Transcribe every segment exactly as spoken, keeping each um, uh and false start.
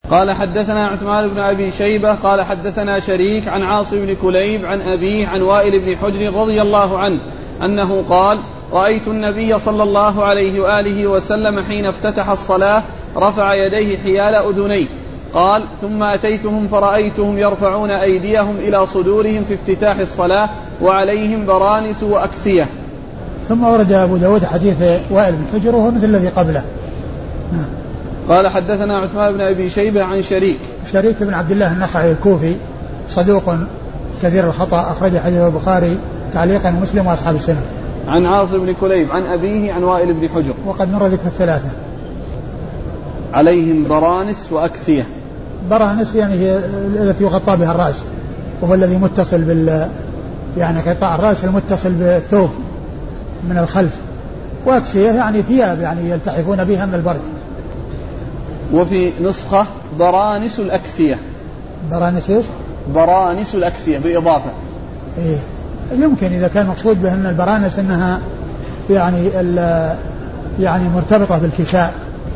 قال حدثنا عثمان بن أبي شيبة قال حدثنا شريك عن عاصم بن كليب عن أبيه عن وائل بن حجر رضي الله عنه أنه قال رأيت النبي صلى الله عليه وآله وسلم حين افتتح الصلاة رفع يديه حيال أذنيه. قال ثم أتيتهم فرأيتهم يرفعون أيديهم إلى صدورهم في افتتاح الصلاة وعليهم برانس وأكسية. ثم ورد أبو داود حديث وائل بن حجر وهو مثل الذي قبله. نعم. قال حدثنا عثمان بن أبي شيبة عن شريك شريك بن عبد الله النخعي الكوفي صدوق كثير الخطأ أخرج حديث البخاري تعليقا ومسلم وأصحاب السنة. عن عاصم بن كليب عن أبيه عن وائل بن حجر وقد مر ذكر الثلاثة. عليهم برانس وأكسية. برانس يعني هي التي يغطى بها الرأس وهو الذي متصل بال يعني قطاع الرأس المتصل بالثوب من الخلف. وأكسية يعني ثياب يعني يلتحفون بها من البرد. وفي نسخة برانس الأكسية. برانس إيش؟ برانس الأكسية بإضافة. إيه يمكن إذا كان مقصود بأن البرانس أنها يعني يعني مرتبطة بالكساء.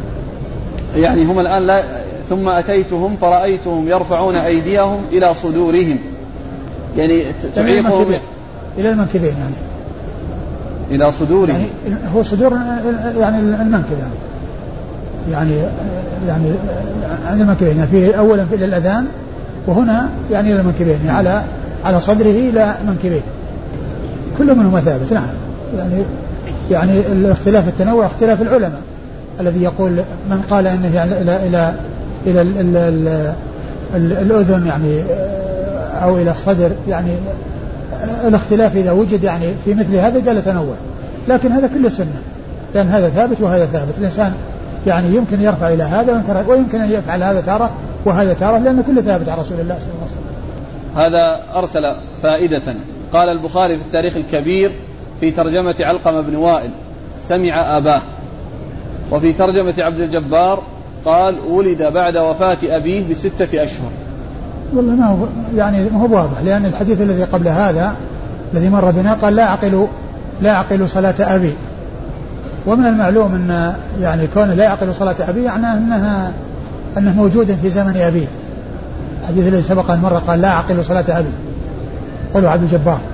يعني هم الآن لا ثم أتيتهم فرأيتهم يرفعون أيديهم إلى صدورهم يعني تعيقهم إلى المنكبين يعني إلى صدورهم يعني هو صدور يعني المنكب يعني يعني يعني عند المنكبين يعني في أولا إلى الأذان وهنا يعني إلى المنكبين يعني على على صدره إلى منكبيه كل منهما ثابت. نعم يعني يعني الاختلاف التنوع اختلاف العلماء الذي يقول من قال انه يعني الى الى الى ال ال ال ال الاذن يعني او الى الصدر يعني الاختلاف اذا وجد يعني في مثل هذا قال تنوع لكن هذا كله سنه لان هذا ثابت وهذا ثابت. الانسان يعني يمكن يرفع الى هذا ويمكن ان يفعل هذا تاره وهذا تاره لان كله ثابت عن رسول الله صلى الله عليه وسلم. هذا أرسل فائدة. قال البخاري في التاريخ الكبير في ترجمة علقمة بن وائل سمع أباه. وفي ترجمة عبد الجبار قال ولد بعد وفاة أبيه بستة أشهر. والله ما هو يعني ما هو واضح لأن الحديث الذي قبل هذا الذي مر بنا قال لا أعقل لا أعقل صلاة أبي. ومن المعلوم أن يعني كون لا يعقل صلاة أبي يعني أنها أنه موجود في زمن أبيه. الحديث الذي سبق أن مر قال لا أعقل صلاة أبي قالوا عبد الجبار.